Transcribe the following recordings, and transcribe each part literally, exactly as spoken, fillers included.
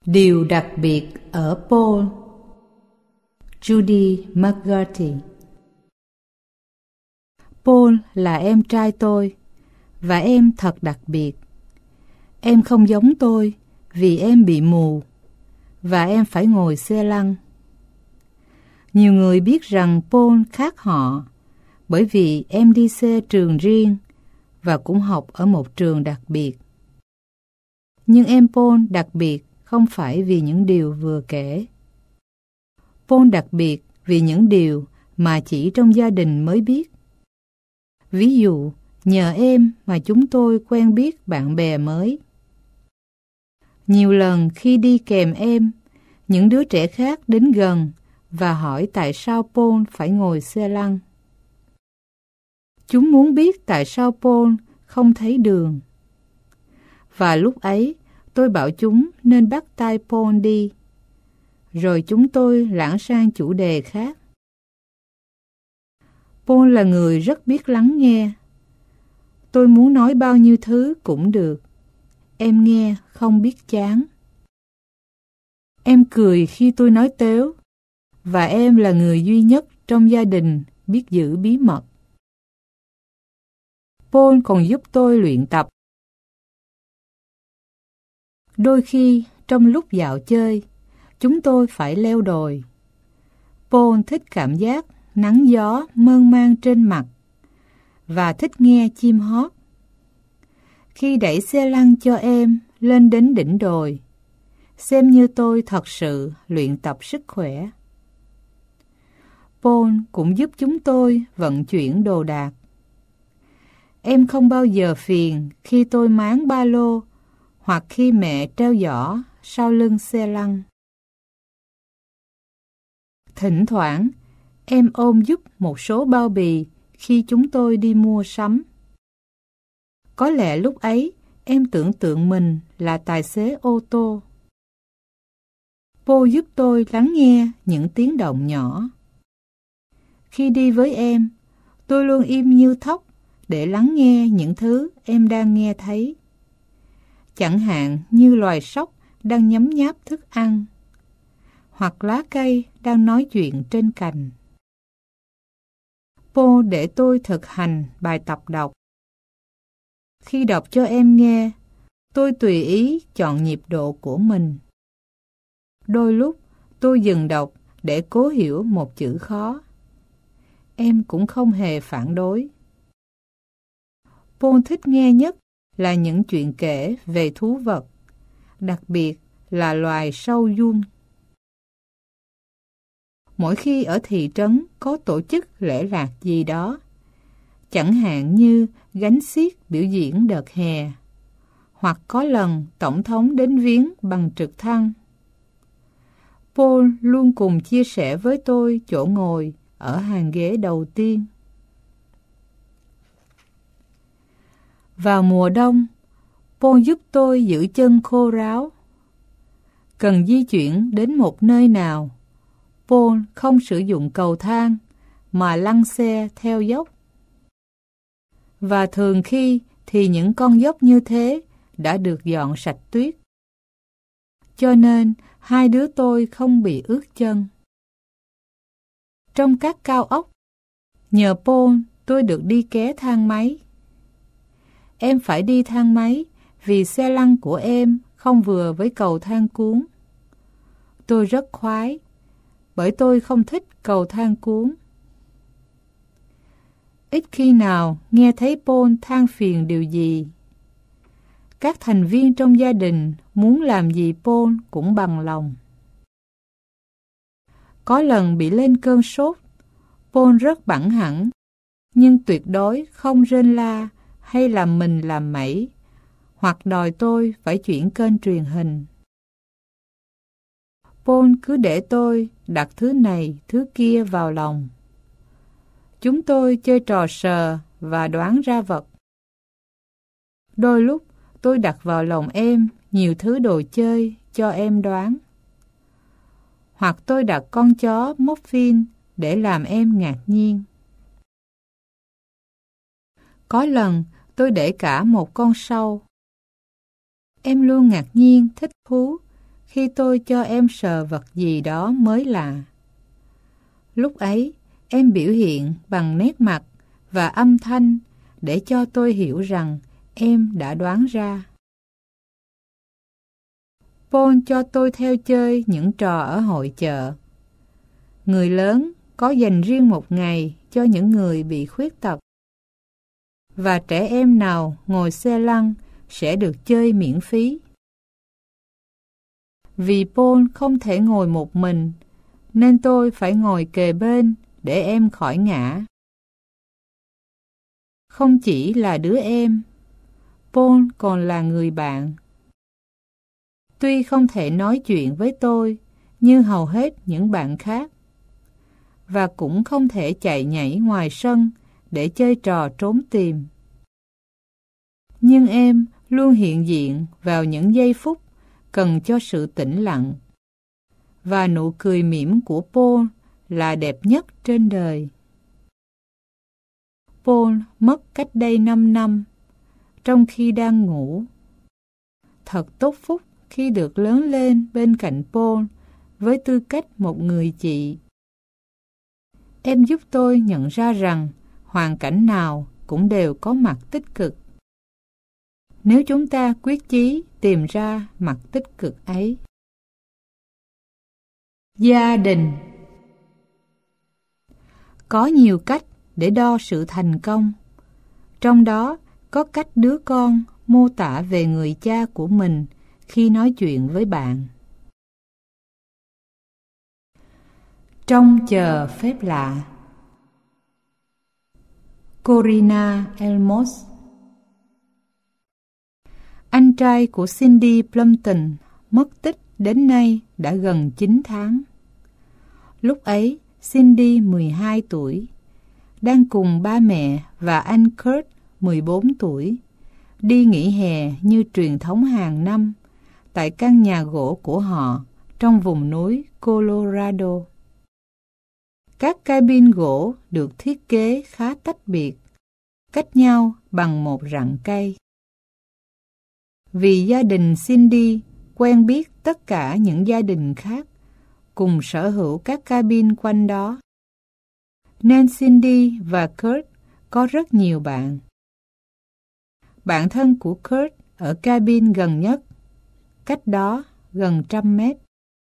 Điều đặc biệt ở Paul. Judy McGarty. Paul là em trai tôi, và em thật đặc biệt. Em không giống tôi vì em bị mù, và em phải ngồi xe lăn. Nhiều người biết rằng Paul khác họ, bởi vì em đi xe trường riêng và cũng học ở một trường đặc biệt. Nhưng em Paul đặc biệt không phải vì những điều vừa kể. Paul đặc biệt vì những điều mà chỉ trong gia đình mới biết. Ví dụ, nhờ em mà chúng tôi quen biết bạn bè mới. Nhiều lần khi đi kèm em, những đứa trẻ khác đến gần và hỏi tại sao Paul phải ngồi xe lăn. Chúng muốn biết tại sao Paul không thấy đường. Và lúc ấy, tôi bảo chúng nên bắt tay Paul đi. Rồi chúng tôi lãng sang chủ đề khác. Paul là người rất biết lắng nghe. Tôi muốn nói bao nhiêu thứ cũng được. Em nghe không biết chán. Em cười khi tôi nói tếu, và em là người duy nhất trong gia đình biết giữ bí mật. Paul còn giúp tôi luyện tập. Đôi khi, trong lúc dạo chơi, chúng tôi phải leo đồi. Paul thích cảm giác nắng gió mơn man trên mặt và thích nghe chim hót. Khi đẩy xe lăn cho em lên đến đỉnh đồi, xem như tôi thật sự luyện tập sức khỏe. Paul cũng giúp chúng tôi vận chuyển đồ đạc. Em không bao giờ phiền khi tôi máng ba lô hoặc khi mẹ treo giỏ sau lưng xe lăn. Thỉnh thoảng, em ôm giúp một số bao bì khi chúng tôi đi mua sắm. Có lẽ lúc ấy, em tưởng tượng mình là tài xế ô tô. Paul giúp tôi lắng nghe những tiếng động nhỏ. Khi đi với em, tôi luôn im như thóc để lắng nghe những thứ em đang nghe thấy. Chẳng hạn như loài sóc đang nhấm nháp thức ăn, hoặc lá cây đang nói chuyện trên cành. Paul để tôi thực hành bài tập đọc. Khi đọc cho em nghe, tôi tùy ý chọn nhịp độ của mình. Đôi lúc tôi dừng đọc để cố hiểu một chữ khó. Em cũng không hề phản đối. Paul thích nghe nhất là những chuyện kể về thú vật, đặc biệt là loài sâu giun. Mỗi khi ở thị trấn có tổ chức lễ lạc gì đó, chẳng hạn như gánh xiếc biểu diễn đợt hè, hoặc có lần tổng thống đến viếng bằng trực thăng, Paul luôn cùng chia sẻ với tôi chỗ ngồi ở hàng ghế đầu tiên. Vào mùa đông, Paul giúp tôi giữ chân khô ráo. Cần di chuyển đến một nơi nào, Paul không sử dụng cầu thang mà lăn xe theo dốc. Và thường khi thì những con dốc như thế đã được dọn sạch tuyết. Cho nên hai đứa tôi không bị ướt chân. Trong các cao ốc, nhờ Paul tôi được đi ké thang máy. Em phải đi thang máy vì xe lăn của em không vừa với cầu thang cuốn. Tôi rất khoái, bởi tôi không thích cầu thang cuốn. Ít khi nào nghe thấy Paul than phiền điều gì. Các thành viên trong gia đình muốn làm gì Paul cũng bằng lòng. Có lần bị lên cơn sốt, Paul rất bẵng hẳn, nhưng tuyệt đối không rên la hay làm mình làm mẩy, hoặc đòi tôi phải chuyển kênh truyền hình. Paul cứ để tôi đặt thứ này, thứ kia vào lòng. Chúng tôi chơi trò sờ và đoán ra vật. Đôi lúc tôi đặt vào lòng em nhiều thứ đồ chơi cho em đoán. Hoặc tôi đặt con chó Muffin để làm em ngạc nhiên. Có lần tôi để cả một con sâu. Em luôn ngạc nhiên, thích thú khi tôi cho em sờ vật gì đó mới lạ. Lúc ấy, em biểu hiện bằng nét mặt và âm thanh để cho tôi hiểu rằng em đã đoán ra. Paul cho tôi theo chơi những trò ở hội chợ. Người lớn có dành riêng một ngày cho những người bị khuyết tật. Và trẻ em nào ngồi xe lăn sẽ được chơi miễn phí. Vì Paul không thể ngồi một mình, nên tôi phải ngồi kề bên để em khỏi ngã. Không chỉ là đứa em, Paul còn là người bạn. Tuy không thể nói chuyện với tôi như hầu hết những bạn khác, và cũng không thể chạy nhảy ngoài sân để chơi trò trốn tìm, nhưng em luôn hiện diện vào những giây phút cần cho sự tĩnh lặng. Và nụ cười mỉm của Paul là đẹp nhất trên đời. Paul mất cách đây năm năm, trong khi đang ngủ. Thật tốt phúc khi được lớn lên bên cạnh Paul với tư cách một người chị. Em giúp tôi nhận ra rằng hoàn cảnh nào cũng đều có mặt tích cực, nếu chúng ta quyết chí tìm ra mặt tích cực ấy. Gia đình. Có nhiều cách để đo sự thành công. Trong đó có cách đứa con mô tả về người cha của mình khi nói chuyện với bạn. Trông chờ phép lạ. Corina Elmos. Anh trai của Cindy Plumpton mất tích đến nay đã gần chín tháng. Lúc ấy, Cindy mười hai tuổi, đang cùng ba mẹ và anh Kurt mười bốn tuổi, đi nghỉ hè như truyền thống hàng năm tại căn nhà gỗ của họ trong vùng núi Colorado. Các cabin gỗ được thiết kế khá tách biệt, cách nhau bằng một rặng cây. Vì gia đình Cindy quen biết tất cả những gia đình khác cùng sở hữu các cabin quanh đó, nên Cindy và Kurt có rất nhiều bạn. Bạn thân của Kurt ở cabin gần nhất, cách đó gần trăm mét.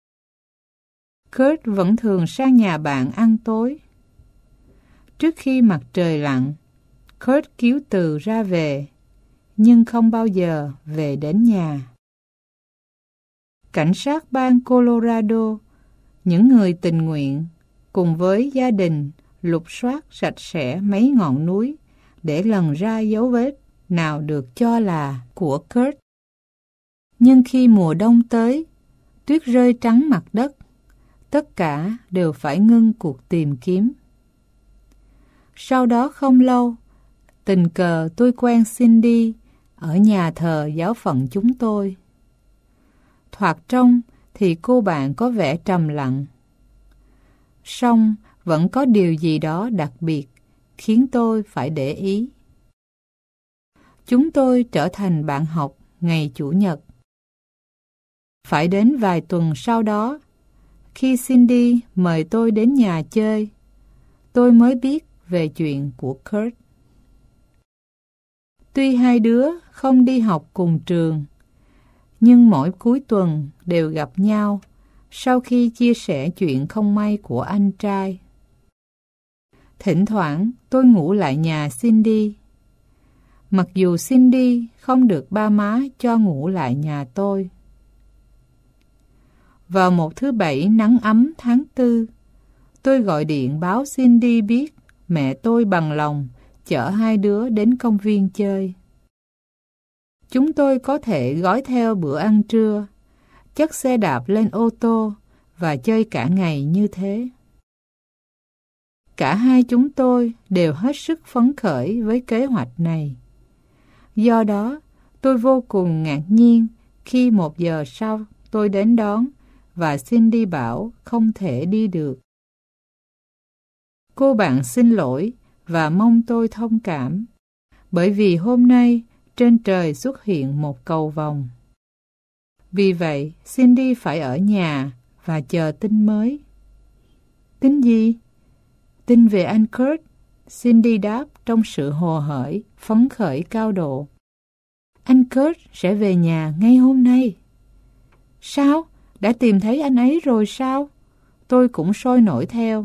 Kurt vẫn thường sang nhà bạn ăn tối. Trước khi mặt trời lặn, Kurt kíu từ ra về, nhưng không bao giờ về đến nhà. Cảnh sát bang Colorado, những người tình nguyện, cùng với gia đình lục soát sạch sẽ mấy ngọn núi để lần ra dấu vết nào được cho là của Kurt. Nhưng khi mùa đông tới, tuyết rơi trắng mặt đất, tất cả đều phải ngưng cuộc tìm kiếm. Sau đó không lâu, tình cờ tôi quen Cindy ở nhà thờ giáo phận chúng tôi. Thoạt trông thì cô bạn có vẻ trầm lặng, song vẫn có điều gì đó đặc biệt khiến tôi phải để ý. Chúng tôi trở thành bạn học ngày Chủ nhật. Phải đến vài tuần sau đó, khi Cindy mời tôi đến nhà chơi, tôi mới biết về chuyện của Kurt. Tuy hai đứa không đi học cùng trường, nhưng mỗi cuối tuần đều gặp nhau sau khi chia sẻ chuyện không may của anh trai. Thỉnh thoảng tôi ngủ lại nhà Cindy, mặc dù Cindy không được ba má cho ngủ lại nhà tôi. Vào một thứ Bảy nắng ấm tháng tư, tôi gọi điện báo Cindy biết mẹ tôi bằng lòng chở hai đứa đến công viên chơi. Chúng tôi có thể gói theo bữa ăn trưa, chất xe đạp lên ô tô và chơi cả ngày như thế. Cả hai chúng tôi đều hết sức phấn khởi với kế hoạch này. Do đó, tôi vô cùng ngạc nhiên khi một giờ sau tôi đến đón và Cindy bảo không thể đi được. Cô bạn xin lỗi và mong tôi thông cảm, bởi vì hôm nay trên trời xuất hiện một cầu vồng. Vì vậy, Cindy phải ở nhà và chờ tin mới. Tin gì? Tin về anh Kurt, Cindy đáp trong sự hồ hởi, phấn khởi cao độ. Anh Kurt sẽ về nhà ngay hôm nay. Sao? Đã tìm thấy anh ấy rồi sao? Tôi cũng sôi nổi theo.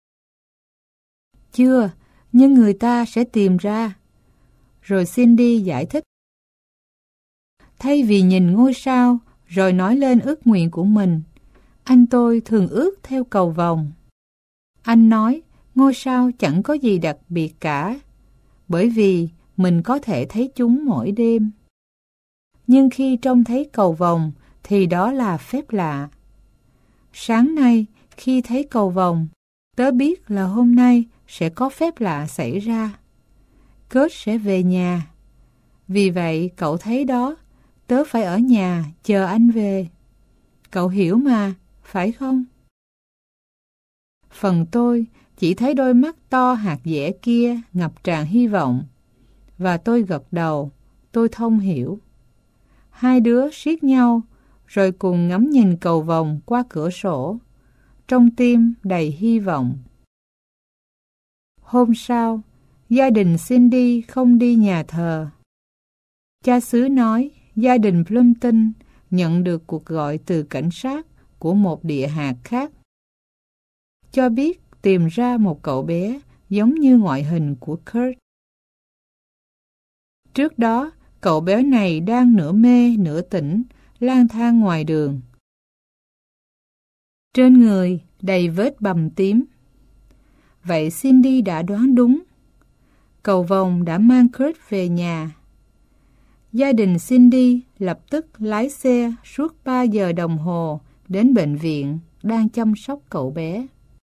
Chưa, nhưng người ta sẽ tìm ra. Rồi Cindy giải thích. Thay vì nhìn ngôi sao rồi nói lên ước nguyện của mình, anh tôi thường ước theo cầu vồng. Anh nói ngôi sao chẳng có gì đặc biệt cả, bởi vì mình có thể thấy chúng mỗi đêm. Nhưng khi trông thấy cầu vồng thì đó là phép lạ. Sáng nay khi thấy cầu vồng, tớ biết là hôm nay sẽ có phép lạ xảy ra. Kurt sẽ về nhà. Vì vậy cậu thấy đó, tớ phải ở nhà chờ anh về. Cậu hiểu mà, phải không? Phần tôi chỉ thấy đôi mắt to hạt dẻ kia ngập tràn hy vọng. Và tôi gật đầu, tôi thông hiểu. Hai đứa siết nhau, rồi cùng ngắm nhìn cầu vồng qua cửa sổ, trong tim đầy hy vọng. Hôm sau, gia đình Cindy không đi nhà thờ. Cha xứ nói gia đình Plumpton nhận được cuộc gọi từ cảnh sát của một địa hạt khác, cho biết tìm ra một cậu bé giống như ngoại hình của Kurt. Trước đó, cậu bé này đang nửa mê nửa tỉnh, lang thang ngoài đường. Trên người đầy vết bầm tím. Vậy Cindy đã đoán đúng. Cầu vồng đã mang Kurt về nhà. Gia đình Cindy lập tức lái xe suốt ba giờ đồng hồ đến bệnh viện đang chăm sóc cậu bé.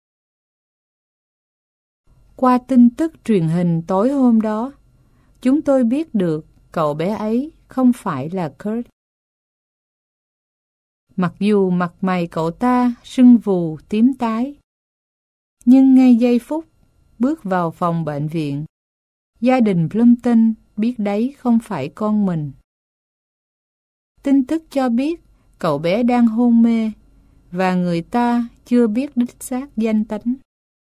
Qua tin tức truyền hình tối hôm đó, chúng tôi biết được cậu bé ấy không phải là Kurt. Mặc dù mặt mày cậu ta sưng vù tím tái, nhưng ngay giây phút bước vào phòng bệnh viện, gia đình Plumpton biết đấy không phải con mình. Tin tức cho biết cậu bé đang hôn mê và người ta chưa biết đích xác danh tánh.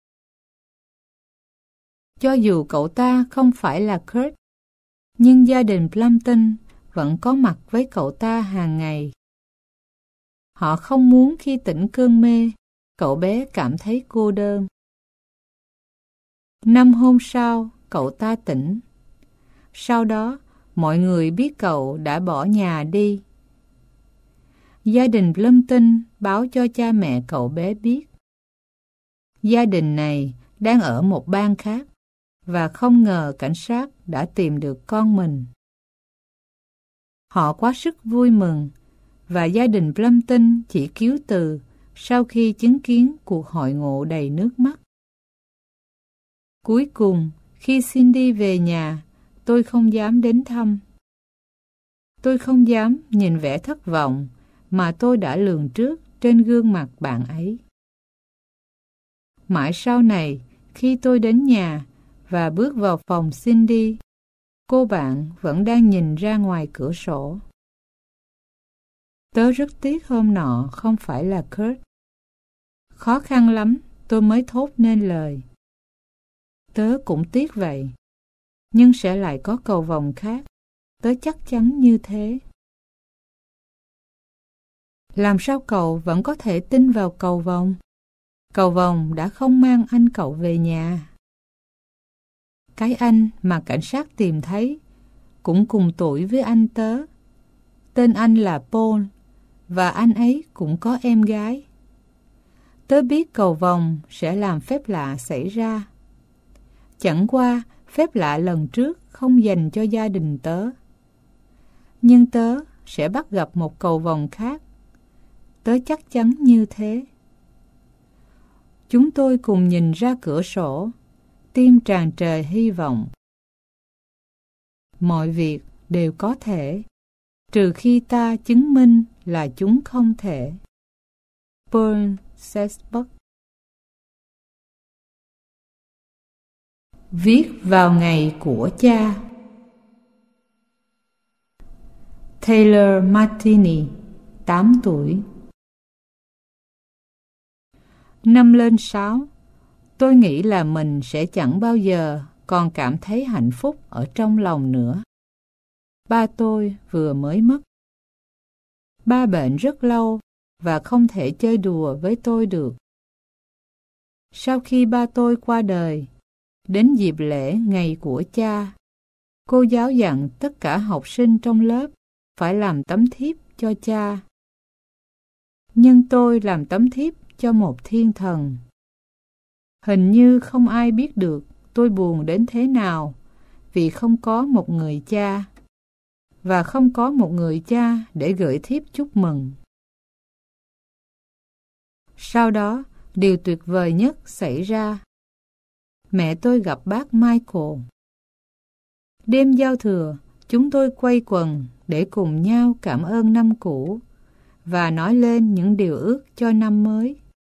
Cho dù cậu ta không phải là Kurt, nhưng gia đình Plumpton vẫn có mặt với cậu ta hàng ngày. Họ không muốn khi tỉnh cơn mê, cậu bé cảm thấy cô đơn. Năm hôm sau, cậu ta tỉnh. Sau đó, mọi người biết cậu đã bỏ nhà đi. Gia đình Plumpton báo cho cha mẹ cậu bé biết. Gia đình này đang ở một bang khác và không ngờ cảnh sát đã tìm được con mình. Họ quá sức vui mừng và gia đình Plumpton chỉ cứu từ sau khi chứng kiến cuộc hội ngộ đầy nước mắt. Cuối cùng, khi Cindy về nhà, tôi không dám đến thăm. Tôi không dám nhìn vẻ thất vọng mà tôi đã lường trước trên gương mặt bạn ấy. Mãi sau này, khi tôi đến nhà và bước vào phòng Cindy, cô bạn vẫn đang nhìn ra ngoài cửa sổ. Tớ rất tiếc hôm nọ không phải là Kurt. Khó khăn lắm tôi mới thốt nên lời. Tớ cũng tiếc vậy, nhưng sẽ lại có cầu vồng khác. Tớ chắc chắn như thế. Làm sao cậu vẫn có thể tin vào cầu vồng? Cầu vồng đã không mang anh cậu về nhà. Cái anh mà cảnh sát tìm thấy cũng cùng tuổi với anh tớ. Tên anh là Paul, và anh ấy cũng có em gái. Tớ biết cầu vồng sẽ làm phép lạ xảy ra. Chẳng qua phép lạ lần trước không dành cho gia đình tớ. Nhưng tớ sẽ bắt gặp một cầu vồng khác. Tớ chắc chắn như thế. Chúng tôi cùng nhìn ra cửa sổ, tim tràn trề hy vọng. Mọi việc đều có thể, trừ khi ta chứng minh là chúng không thể. Paul Sesbach. Viết vào ngày của cha. Taylor Martini, tám tuổi. Năm lên sáu, tôi nghĩ là mình sẽ chẳng bao giờ còn cảm thấy hạnh phúc ở trong lòng nữa. Ba tôi vừa mới mất. Ba bệnh rất lâu và không thể chơi đùa với tôi được. Sau khi ba tôi qua đời, đến dịp lễ ngày của cha, cô giáo dặn tất cả học sinh trong lớp phải làm tấm thiếp cho cha. Nhưng tôi làm tấm thiếp cho một thiên thần. Hình như không ai biết được tôi buồn đến thế nào vì không có một người cha, và không có một người cha để gửi thiếp chúc mừng. Sau đó, điều tuyệt vời nhất xảy ra. Mẹ tôi gặp bác Michael. Đêm giao thừa, chúng tôi quây quần để cùng nhau cảm ơn năm cũ và nói lên những điều ước cho năm mới.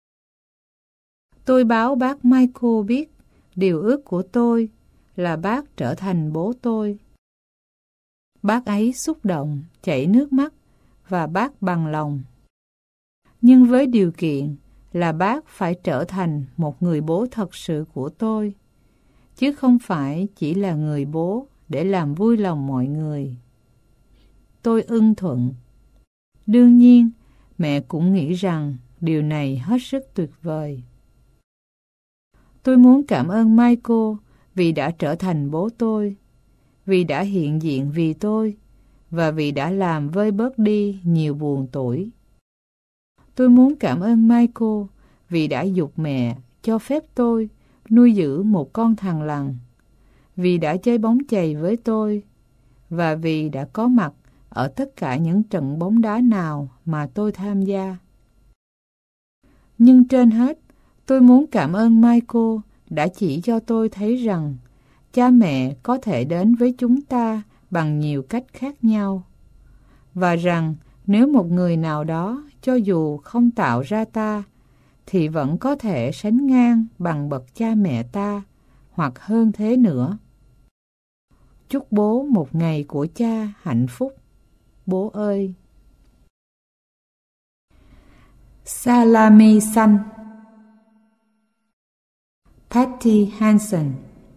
Tôi báo bác Michael biết điều ước của tôi là bác trở thành bố tôi. Bác ấy xúc động, chảy nước mắt và bác bằng lòng. Nhưng với điều kiện là bác phải trở thành một người bố thật sự của tôi, chứ không phải chỉ là người bố để làm vui lòng mọi người. Tôi ưng thuận. Đương nhiên, mẹ cũng nghĩ rằng điều này hết sức tuyệt vời. Tôi muốn cảm ơn Michael vì đã trở thành bố tôi, vì đã hiện diện vì tôi, và vì đã làm vơi bớt đi nhiều buồn tủi. Tôi muốn cảm ơn Michael vì đã giục mẹ cho phép tôi nuôi giữ một con thằn lằn, vì đã chơi bóng chày với tôi, và vì đã có mặt ở tất cả những trận bóng đá nào mà tôi tham gia. Nhưng trên hết, tôi muốn cảm ơn Michael đã chỉ cho tôi thấy rằng cha mẹ có thể đến với chúng ta bằng nhiều cách khác nhau, và rằng nếu một người nào đó cho dù không tạo ra ta thì vẫn có thể sánh ngang bằng bậc cha mẹ ta, hoặc hơn thế nữa. Chúc bố một ngày của cha hạnh phúc, bố ơi. Salami xanh. Patty Hansen.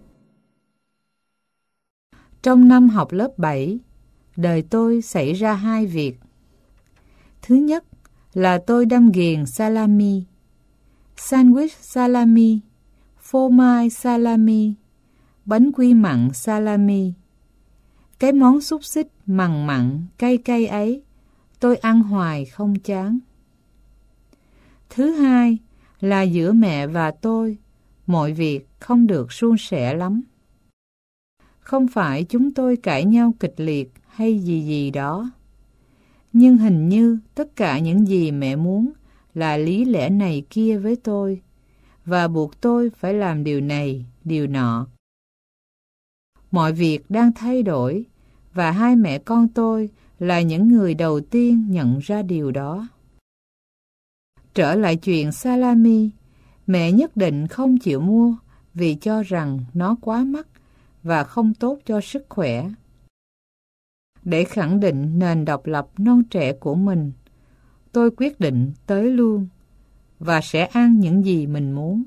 Trong năm học lớp bảy, đời tôi xảy ra hai việc. Thứ nhất là tôi đâm ghiền salami, sandwich salami, phô mai salami, bánh quy mặn salami. Cái món xúc xích mằn mặn, cay cay ấy, tôi ăn hoài không chán. Thứ hai là giữa mẹ và tôi, mọi việc không được suôn sẻ lắm. Không phải chúng tôi cãi nhau kịch liệt hay gì gì đó. Nhưng hình như tất cả những gì mẹ muốn là lý lẽ này kia với tôi, và buộc tôi phải làm điều này, điều nọ. Mọi việc đang thay đổi, và hai mẹ con tôi là những người đầu tiên nhận ra điều đó. Trở lại chuyện salami, mẹ nhất định không chịu mua vì cho rằng nó quá mắc và không tốt cho sức khỏe. Để khẳng định nền độc lập non trẻ của mình, tôi quyết định tới luôn và sẽ ăn những gì mình muốn.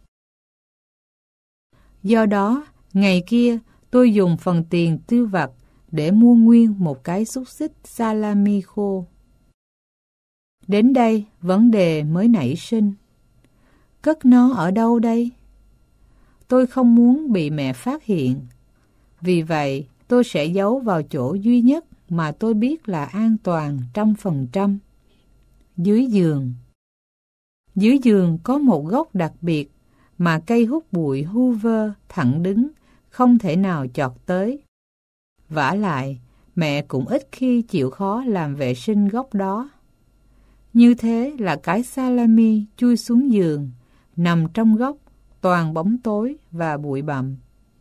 Do đó, ngày kia tôi dùng phần tiền tiêu vặt để mua nguyên một cái xúc xích salami khô. Đến đây, vấn đề mới nảy sinh. Cất nó ở đâu đây? Tôi không muốn bị mẹ phát hiện. Vì vậy, tôi sẽ giấu vào chỗ duy nhất mà tôi biết là an toàn trăm phần trăm. Dưới giường. Dưới giường có một góc đặc biệt mà cây hút bụi Hoover thẳng đứng không thể nào chọt tới. Vả lại, mẹ cũng ít khi chịu khó làm vệ sinh góc đó. Như thế là cái salami chui xuống giường, nằm trong góc, toàn bóng tối và bụi bặm.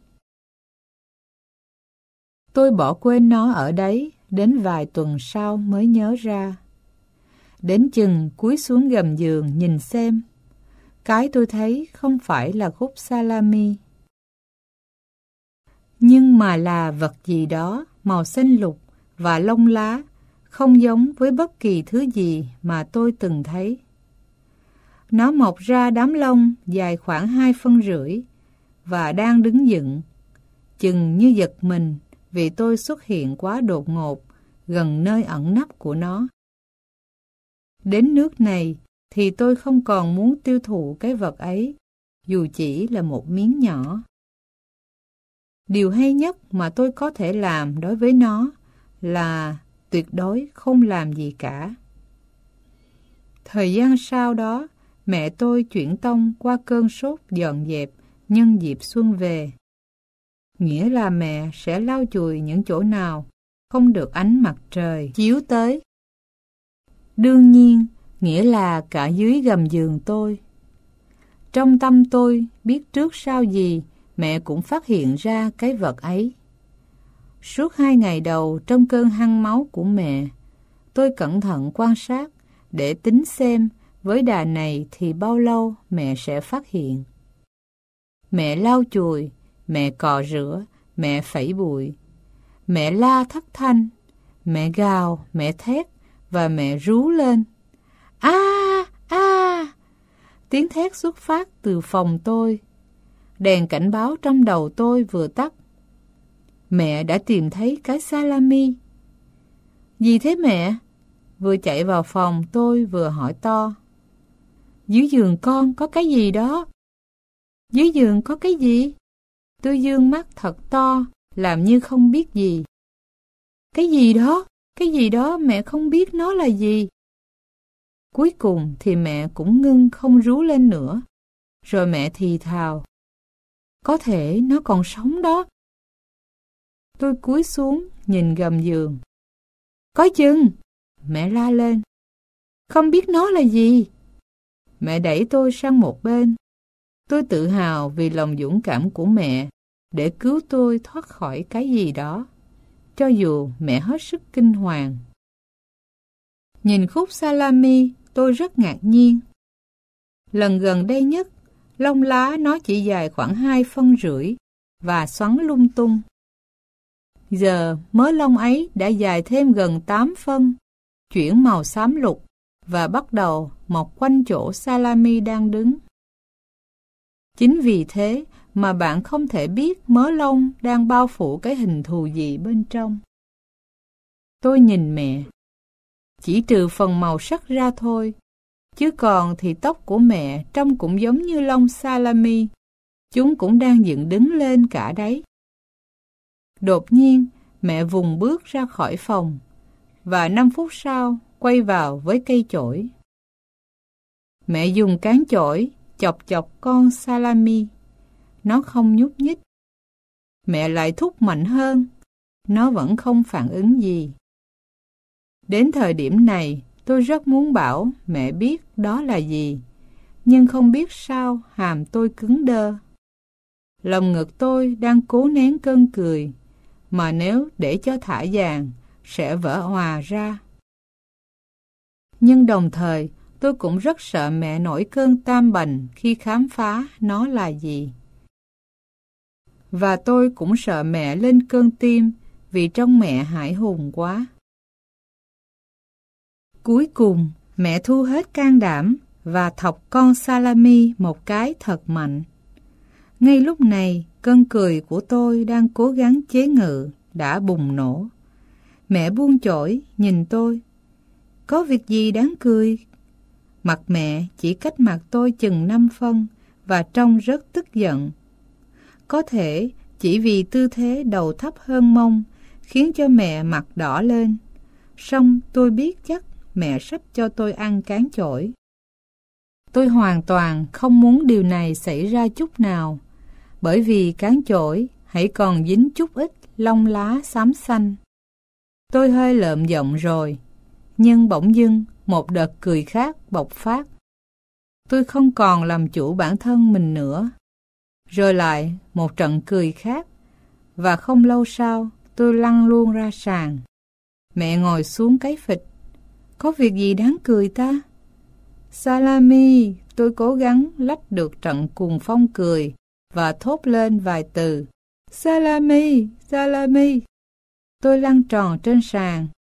Tôi bỏ quên nó ở đấy, đến vài tuần sau mới nhớ ra. Đến chừng cúi xuống gầm giường nhìn xem, cái tôi thấy không phải là khúc salami, nhưng mà là vật gì đó màu xanh lục và lông lá, không giống với bất kỳ thứ gì mà tôi từng thấy. Nó mọc ra đám lông dài khoảng hai phân rưỡi và đang đứng dựng, chừng như giật mình vì tôi xuất hiện quá đột ngột gần nơi ẩn nấp của nó. Đến nước này thì tôi không còn muốn tiêu thụ cái vật ấy, dù chỉ là một miếng nhỏ. Điều hay nhất mà tôi có thể làm đối với nó là tuyệt đối không làm gì cả. Thời gian sau đó, mẹ tôi chuyển tông qua cơn sốt dọn dẹp nhân dịp xuân về. Nghĩa là mẹ sẽ lau chùi những chỗ nào không được ánh mặt trời chiếu tới. Đương nhiên, nghĩa là cả dưới gầm giường tôi. Trong tâm tôi biết trước sau gì mẹ cũng phát hiện ra cái vật ấy. Suốt hai ngày đầu trong cơn hăng máu của mẹ, tôi cẩn thận quan sát để tính xem với đà này thì bao lâu mẹ sẽ phát hiện. Mẹ lau chùi, mẹ cọ rửa, mẹ phẩy bụi, mẹ la thất thanh, mẹ gào, mẹ thét và mẹ rú lên. A a! Tiếng thét xuất phát từ phòng tôi. Đèn cảnh báo trong đầu tôi vừa tắt. Mẹ đã tìm thấy cái salami. Gì thế mẹ? Vừa chạy vào phòng tôi vừa hỏi to. Dưới giường con có cái gì đó? Dưới giường có cái gì? Tôi dương mắt thật to, làm như không biết gì. Cái gì đó? Cái gì đó mẹ không biết nó là gì? Cuối cùng thì mẹ cũng ngưng không rú lên nữa. Rồi mẹ thì thào. Có thể nó còn sống đó. Tôi cúi xuống nhìn gầm giường. Có chừng! Mẹ la lên. Không biết nó là gì? Mẹ đẩy tôi sang một bên. Tôi tự hào vì lòng dũng cảm của mẹ để cứu tôi thoát khỏi cái gì đó, cho dù mẹ hết sức kinh hoàng. Nhìn khúc salami, tôi rất ngạc nhiên. Lần gần đây nhất, lông lá nó chỉ dài khoảng hai phân rưỡi và xoắn lung tung. Giờ mớ lông ấy đã dài thêm gần tám phân, chuyển màu xám lục và bắt đầu mọc quanh chỗ salami đang đứng. Chính vì thế mà bạn không thể biết mớ lông đang bao phủ cái hình thù gì bên trong. Tôi nhìn mẹ. Chỉ trừ phần màu sắc ra thôi, chứ còn thì tóc của mẹ trông cũng giống như lông salami. Chúng cũng đang dựng đứng lên cả đấy. Đột nhiên, mẹ vùng bước ra khỏi phòng, và năm phút sau quay vào với cây chổi. Mẹ dùng cán chổi chọc chọc con salami. Nó không nhúc nhích. Mẹ lại thúc mạnh hơn. Nó vẫn không phản ứng gì. Đến thời điểm này, tôi rất muốn bảo mẹ biết đó là gì, nhưng không biết sao hàm tôi cứng đơ. Lòng ngực tôi đang cố nén cơn cười, mà nếu để cho thả dàn, sẽ vỡ òa ra. Nhưng đồng thời, tôi cũng rất sợ mẹ nổi cơn tam bành khi khám phá nó là gì. Và tôi cũng sợ mẹ lên cơn tim vì trong mẹ hãi hùng quá. Cuối cùng, mẹ thu hết can đảm và thọc con salami một cái thật mạnh. Ngay lúc này, cơn cười của tôi đang cố gắng chế ngự đã bùng nổ. Mẹ buông chổi nhìn tôi. Có việc gì đáng cười? Mặt mẹ chỉ cách mặt tôi chừng năm phân và trông rất tức giận. Có thể chỉ vì tư thế đầu thấp hơn mông khiến cho mẹ mặt đỏ lên. Song tôi biết chắc mẹ sắp cho tôi ăn cán chổi. Tôi hoàn toàn không muốn điều này xảy ra chút nào, bởi vì cán chổi hãy còn dính chút ít lông lá xám xanh. Tôi hơi lợm giọng rồi, nhưng bỗng dưng một đợt cười khác bộc phát. Tôi không còn làm chủ bản thân mình nữa. Rồi lại một trận cười khác, và không lâu sau tôi lăn luôn ra sàn. Mẹ ngồi xuống cái phịch. Có việc gì đáng cười ta? Salami, tôi cố gắng lách được trận cuồng phong cười và thốt lên vài từ. Salami, salami. Tôi lăn tròn trên sàn.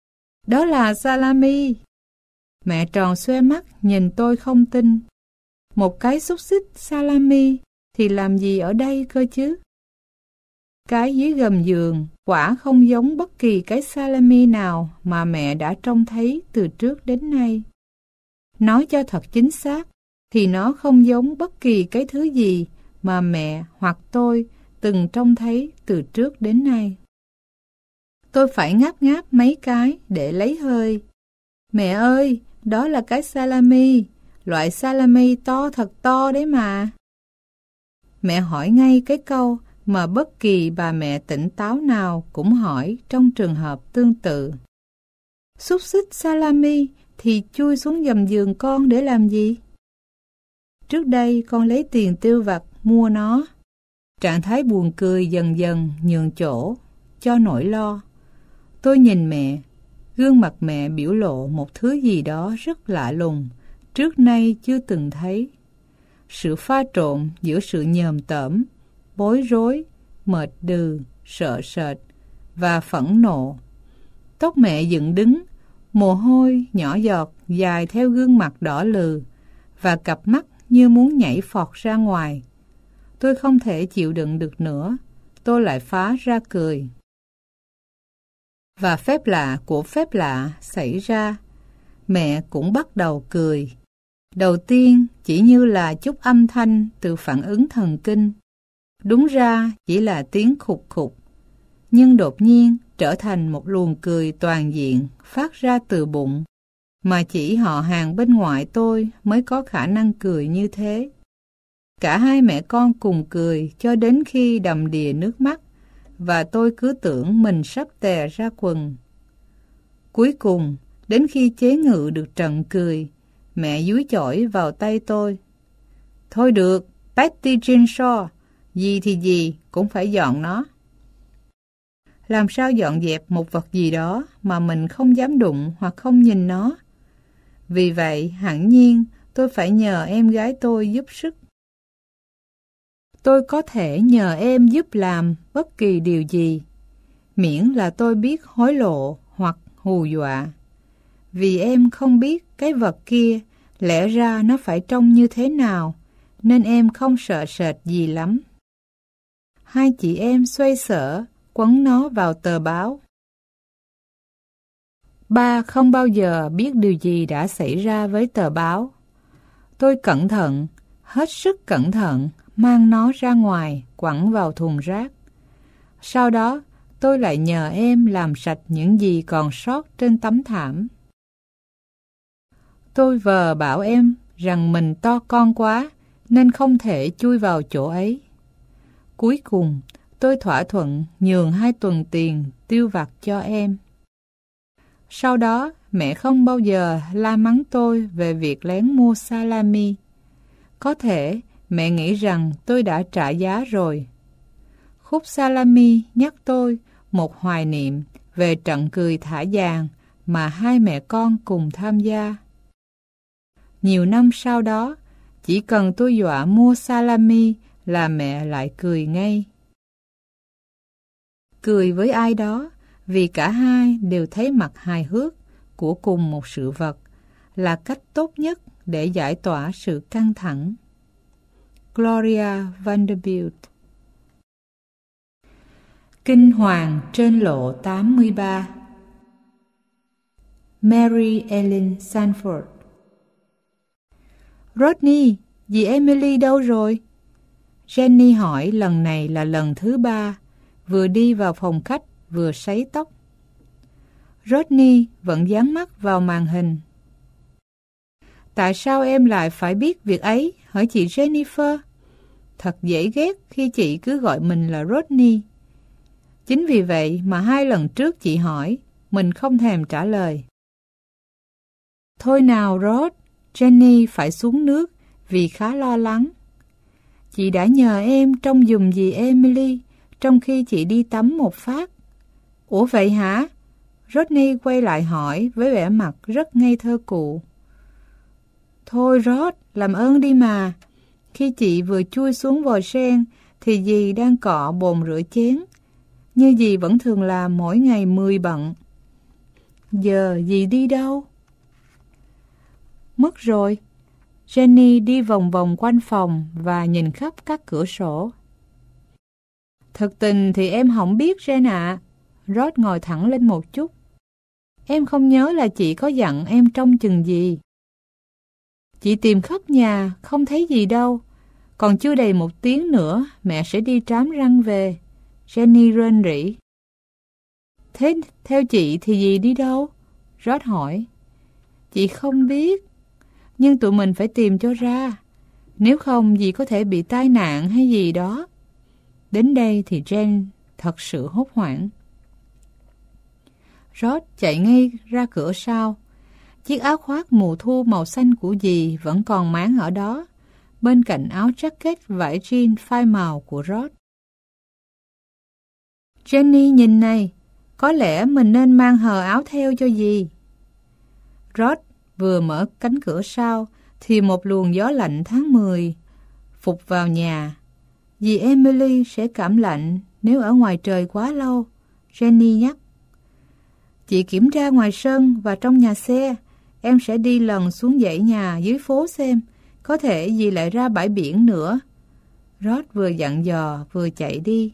Đó là salami. Mẹ tròn xoe mắt nhìn tôi không tin. Một cái xúc xích salami thì làm gì ở đây cơ chứ? Cái dưới gầm giường quả không giống bất kỳ cái salami nào mà mẹ đã trông thấy từ trước đến nay. Nói cho thật chính xác thì nó không giống bất kỳ cái thứ gì mà mẹ hoặc tôi từng trông thấy từ trước đến nay. Tôi phải ngáp ngáp mấy cái để lấy hơi. Mẹ ơi, đó là cái salami, loại salami to thật to đấy mà. Mẹ hỏi ngay cái câu mà bất kỳ bà mẹ tỉnh táo nào cũng hỏi trong trường hợp tương tự. Xúc xích salami thì chui xuống gầm giường con để làm gì? Trước đây con lấy tiền tiêu vặt mua nó. Trạng thái buồn cười dần dần nhường chỗ cho nỗi lo. Tôi nhìn mẹ, gương mặt mẹ biểu lộ một thứ gì đó rất lạ lùng, trước nay chưa từng thấy. Sự pha trộn giữa sự nhờm tởm, bối rối, mệt đừ, sợ sệt và phẫn nộ. Tóc mẹ dựng đứng, mồ hôi nhỏ giọt dài theo gương mặt đỏ lừ và cặp mắt như muốn nhảy phọt ra ngoài. Tôi không thể chịu đựng được nữa, tôi lại phá ra cười. Và phép lạ của phép lạ xảy ra, mẹ cũng bắt đầu cười. Đầu tiên chỉ như là chút âm thanh từ phản ứng thần kinh. Đúng ra chỉ là tiếng khục khục, nhưng đột nhiên trở thành một luồng cười toàn diện phát ra từ bụng, mà chỉ họ hàng bên ngoại tôi mới có khả năng cười như thế. Cả hai mẹ con cùng cười cho đến khi đầm đìa nước mắt, và tôi cứ tưởng mình sắp tè ra quần. Cuối cùng, đến khi chế ngự được trận cười, mẹ dúi chổi vào tay tôi. Thôi được, Patty Ginshaw, gì thì gì cũng phải dọn nó. Làm sao dọn dẹp một vật gì đó mà mình không dám đụng hoặc không nhìn nó? Vì vậy, hẳn nhiên, tôi phải nhờ em gái tôi giúp sức. Tôi có thể nhờ em giúp làm bất kỳ điều gì, miễn là tôi biết hối lộ hoặc hù dọa. Vì em không biết cái vật kia lẽ ra nó phải trông như thế nào, nên em không sợ sệt gì lắm. Hai chị em xoay sở, quấn nó vào tờ báo. Ba không bao giờ biết điều gì đã xảy ra với tờ báo. Tôi cẩn thận, hết sức cẩn thận, mang nó ra ngoài, quẳng vào thùng rác. Sau đó, tôi lại nhờ em làm sạch những gì còn sót trên tấm thảm. Tôi vờ bảo em rằng mình to con quá, nên không thể chui vào chỗ ấy. Cuối cùng, tôi thỏa thuận nhường hai tuần tiền tiêu vặt cho em. Sau đó, mẹ không bao giờ la mắng tôi về việc lén mua salami. Có thể mẹ nghĩ rằng tôi đã trả giá rồi. Khúc salami nhắc tôi một hoài niệm về trận cười thả dàn mà hai mẹ con cùng tham gia. Nhiều năm sau đó, chỉ cần tôi dọa mua salami là mẹ lại cười ngay. Cười với ai đó vì cả hai đều thấy mặt hài hước của cùng một sự vật là cách tốt nhất để giải tỏa sự căng thẳng. Gloria Vanderbilt. Kinh hoàng trên lộ tám mươi ba. Mary Ellen Sanford. Rodney, dì Emily đâu rồi? Jenny hỏi lần này là lần thứ ba, vừa đi vào phòng khách vừa sấy tóc. Rodney vẫn dán mắt vào màn hình. Tại sao em lại phải biết việc ấy, hỏi chị Jennifer? Thật dễ ghét khi chị cứ gọi mình là Rodney. Chính vì vậy mà hai lần trước chị hỏi, mình không thèm trả lời. Thôi nào Rod, Jenny phải xuống nước vì khá lo lắng. Chị đã nhờ em trông giùm dì Emily trong khi chị đi tắm một phát. Ủa vậy hả? Rodney quay lại hỏi với vẻ mặt rất ngây thơ cụ. Thôi Rod, làm ơn đi mà. Khi chị vừa chui xuống vòi sen thì dì đang cọ bồn rửa chén, như dì vẫn thường làm mỗi ngày mười bận. Giờ dì đi đâu? Mất rồi. Jenny đi vòng vòng quanh phòng và nhìn khắp các cửa sổ. Thực tình thì em không biết, Jen ạ. Rod ngồi thẳng lên một chút. Em không nhớ là chị có dặn em trông chừng gì. Chị tìm khắp nhà, không thấy gì đâu. Còn chưa đầy một tiếng nữa, mẹ sẽ đi trám răng về. Jenny rên rỉ. Thế theo chị thì dì đi đâu? Rod hỏi. Chị không biết. Nhưng tụi mình phải tìm cho ra. Nếu không dì có thể bị tai nạn hay gì đó. Đến đây thì Jen thật sự hốt hoảng. Rod chạy ngay ra cửa sau. Chiếc áo khoác mùa thu màu xanh của dì vẫn còn máng ở đó, bên cạnh áo jacket vải jean phai màu của Rod. Jenny nhìn này, có lẽ mình nên mang hờ áo theo cho dì. Rod vừa mở cánh cửa sau thì một luồng gió lạnh tháng mười phục vào nhà. Dì Emily sẽ cảm lạnh nếu ở ngoài trời quá lâu, Jenny nhắc. Chị kiểm tra ngoài sân và trong nhà xe. Em sẽ đi lần xuống dãy nhà dưới phố xem. Có thể dì lại ra bãi biển nữa. Rod vừa dặn dò vừa chạy đi.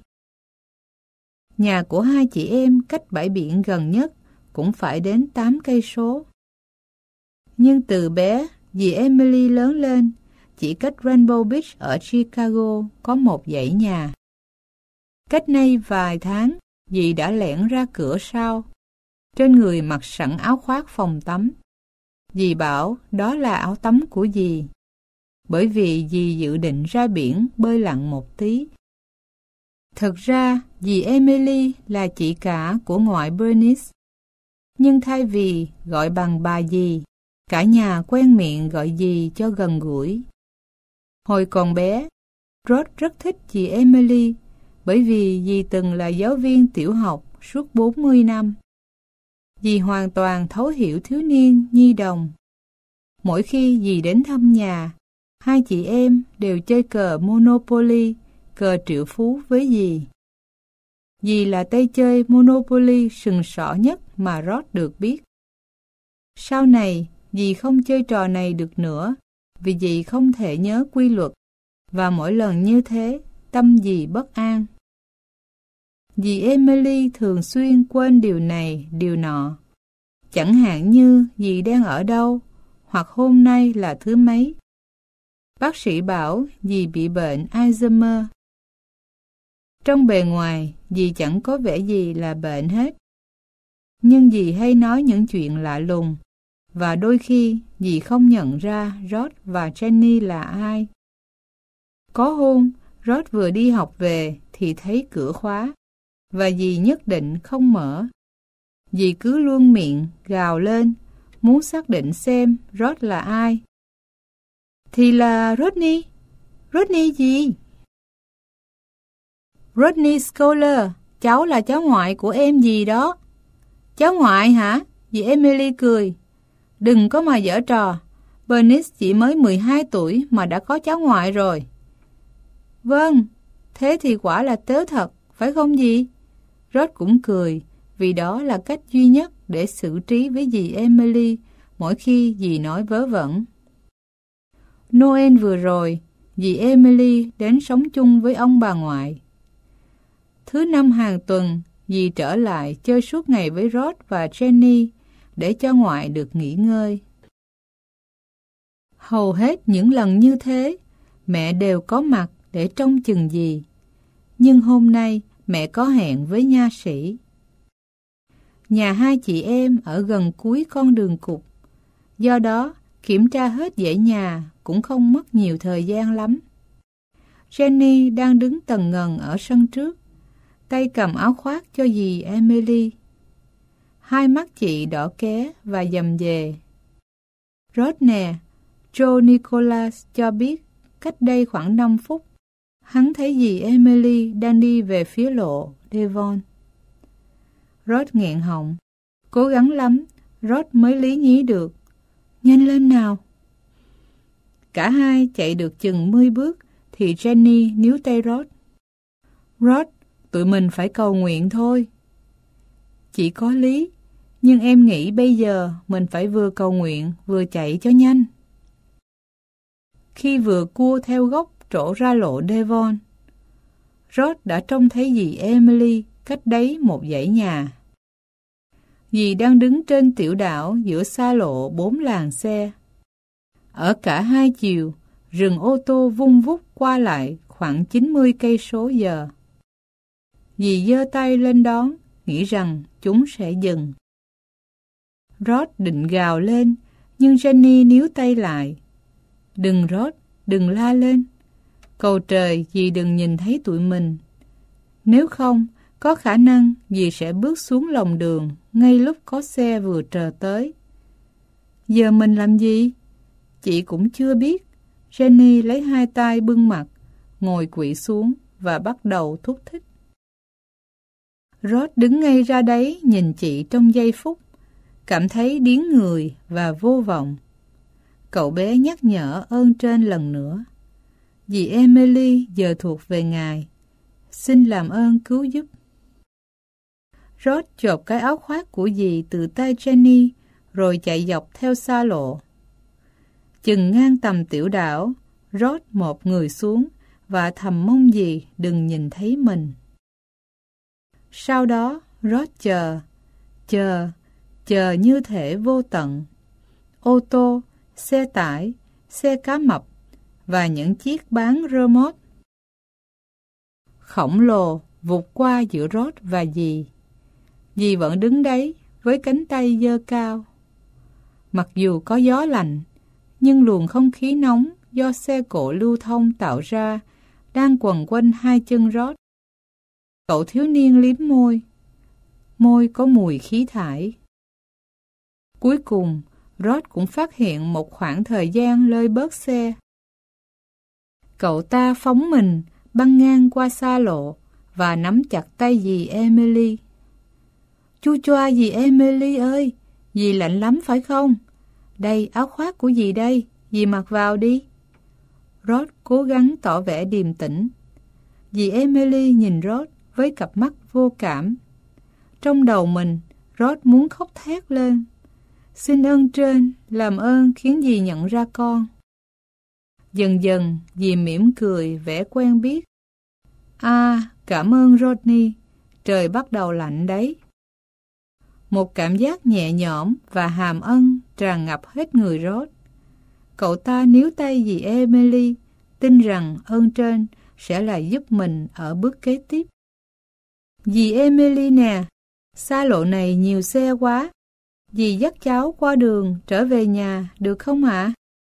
Nhà của hai chị em cách bãi biển gần nhất cũng phải đến tám cây số. Nhưng từ bé, dì Emily lớn lên, chỉ cách Rainbow Beach ở Chicago có một dãy nhà. Cách nay vài tháng, dì đã lẻn ra cửa sau. Trên người mặc sẵn áo khoác phòng tắm. Dì bảo đó là áo tắm của dì, bởi vì dì dự định ra biển bơi lặn một tí. Thực ra, dì Emily là chị cả của ngoại Bernice. Nhưng thay vì gọi bằng bà dì, cả nhà quen miệng gọi dì cho gần gũi. Hồi còn bé, Rod rất thích dì Emily, bởi vì dì từng là giáo viên tiểu học suốt bốn mươi năm. Dì hoàn toàn thấu hiểu thiếu niên nhi đồng. Mỗi khi dì đến thăm nhà, hai chị em đều chơi cờ Monopoly, cờ triệu phú với dì. Dì là tay chơi Monopoly sừng sỏ nhất mà Rod được biết. Sau này, dì không chơi trò này được nữa, vì dì không thể nhớ quy luật, và mỗi lần như thế, tâm dì bất an. Dì Emily thường xuyên quên điều này, điều nọ. Chẳng hạn như dì đang ở đâu, hoặc hôm nay là thứ mấy. Bác sĩ bảo dì bị bệnh Alzheimer. Trong bề ngoài, dì chẳng có vẻ gì là bệnh hết. Nhưng dì hay nói những chuyện lạ lùng, và đôi khi dì không nhận ra Rod và Jenny là ai. Có hôm, Rod vừa đi học về thì thấy cửa khóa, và dì nhất định không mở. Dì cứ luôn miệng gào lên, muốn xác định xem Rod là ai. Thì là Rodney. Rodney gì? Rodney Scholar, cháu là cháu ngoại của em dì đó. Cháu ngoại hả? Dì Emily cười. Đừng có mà giở trò. Bernice chỉ mới mười hai tuổi mà đã có cháu ngoại rồi. Vâng, thế thì quả là tớ thật, phải không dì? Rod cũng cười, vì đó là cách duy nhất để xử trí với dì Emily mỗi khi dì nói vớ vẩn. Noel vừa rồi, dì Emily đến sống chung với ông bà ngoại. Thứ năm hàng tuần, dì trở lại chơi suốt ngày với Rod và Jenny để cho ngoại được nghỉ ngơi. Hầu hết những lần như thế, mẹ đều có mặt để trông chừng dì. Nhưng hôm nay, mẹ có hẹn với nha sĩ. Nhà hai chị em ở gần cuối con đường cụt. Do đó, kiểm tra hết dãy nhà cũng không mất nhiều thời gian lắm. Jenny đang đứng tần ngần ở sân trước, tay cầm áo khoác cho dì Emily. Hai mắt chị đỏ ké và dầm dề. Rod nè, Joe Nicholas cho biết cách đây khoảng năm phút, hắn thấy dì Emily đang đi về phía lộ Devon. Rod nghẹn họng. Cố gắng lắm, Rod mới lý nhí được. Nhanh lên nào. Cả hai chạy được chừng mười bước thì Jenny níu tay Rod. Rod, tụi mình phải cầu nguyện thôi. Chị có lý, Nhưng em nghĩ bây giờ mình phải vừa cầu nguyện vừa chạy cho nhanh. Khi vừa cua theo góc trổ ra lộ Devon, Rod đã trông thấy dì Emily cách đấy một dãy nhà. Dì đang đứng trên tiểu đảo giữa xa lộ bốn làn xe. Ở cả hai chiều, rừng ô tô vung vút qua lại khoảng chín mươi cây số giờ. Dì giơ tay lên đón, nghĩ rằng chúng sẽ dừng. Rod định gào lên, nhưng Jenny níu tay lại. Đừng Rod, đừng la lên. Cầu trời dì đừng nhìn thấy tụi mình. Nếu không, có khả năng dì sẽ bước xuống lòng đường ngay lúc có xe vừa trờ tới. Giờ mình làm gì? Chị cũng chưa biết. Jenny lấy hai tay bưng mặt, ngồi quỵ xuống và bắt đầu thúc thích. Rod đứng ngay ra đấy nhìn chị trong giây phút, cảm thấy điếng người và vô vọng. Cậu bé nhắc nhở ơn trên lần nữa. Dì Emily giờ thuộc về ngài. Xin làm ơn cứu giúp. Rod chộp cái áo khoác của dì từ tay Jenny rồi chạy dọc theo xa lộ. Chừng ngang tầm tiểu đảo, Rod một người xuống và thầm mong dì đừng nhìn thấy mình. Sau đó, Rod chờ, chờ, chờ như thể vô tận. Ô tô, xe tải, xe cá mập và những chiếc bán rơ mốt khổng lồ vụt qua giữa Rod và dì. Dì vẫn đứng đấy với cánh tay giơ cao. Mặc dù có gió lạnh, nhưng luồng không khí nóng do xe cộ lưu thông tạo ra đang quần quanh hai chân Rod. Cậu thiếu niên liếm môi. Môi có mùi khí thải. Cuối cùng, Rod cũng phát hiện một khoảng thời gian lơi bớt xe. Cậu ta phóng mình băng ngang qua xa lộ và nắm chặt tay dì Emily. Chu choa dì Emily ơi, dì lạnh lắm phải không? Đây, áo khoác của dì đây, dì mặc vào đi. Rod cố gắng tỏ vẻ điềm tĩnh. Dì Emily nhìn Rod với cặp mắt vô cảm. Trong đầu mình, Rod muốn khóc thét lên. Xin ơn trên, làm ơn khiến dì nhận ra con. Dần dần, dì mỉm cười vẻ quen biết. À, cảm ơn Rodney, trời bắt đầu lạnh đấy. Một cảm giác nhẹ nhõm và hàm ân tràn ngập hết người Rod. Cậu ta níu tay dì Emily, tin rằng ơn trên sẽ là giúp mình ở bước kế tiếp. Dì Emily nè, xa lộ này nhiều xe quá. Dì dắt cháu qua đường trở về nhà được không ạ?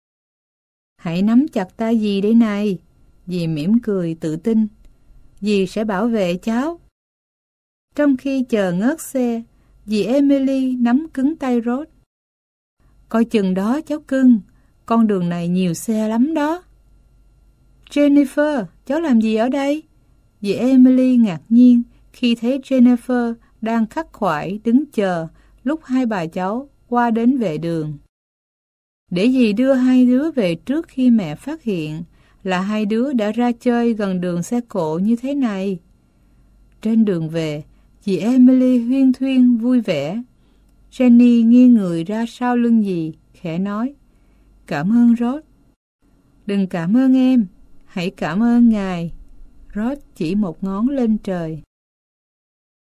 Hãy nắm chặt tay dì đây này. Dì mỉm cười tự tin. Dì sẽ bảo vệ cháu. Trong khi chờ ngớt xe, dì Emily nắm cứng tay Rod. Coi chừng đó cháu cưng, con đường này nhiều xe lắm đó. Jennifer, cháu làm gì ở đây? Dì Emily ngạc nhiên khi thấy Jennifer đang khắc khoải đứng chờ lúc hai bà cháu qua đến vệ đường. Để dì đưa hai đứa về trước khi mẹ phát hiện là hai đứa đã ra chơi gần đường xe cộ như thế này. Trên đường về, dì Emily huyên thuyên vui vẻ. Jenny nghiêng người ra sau lưng dì, khẽ nói, cảm ơn Rod. Đừng cảm ơn em, hãy cảm ơn ngài. Rod chỉ một ngón lên trời.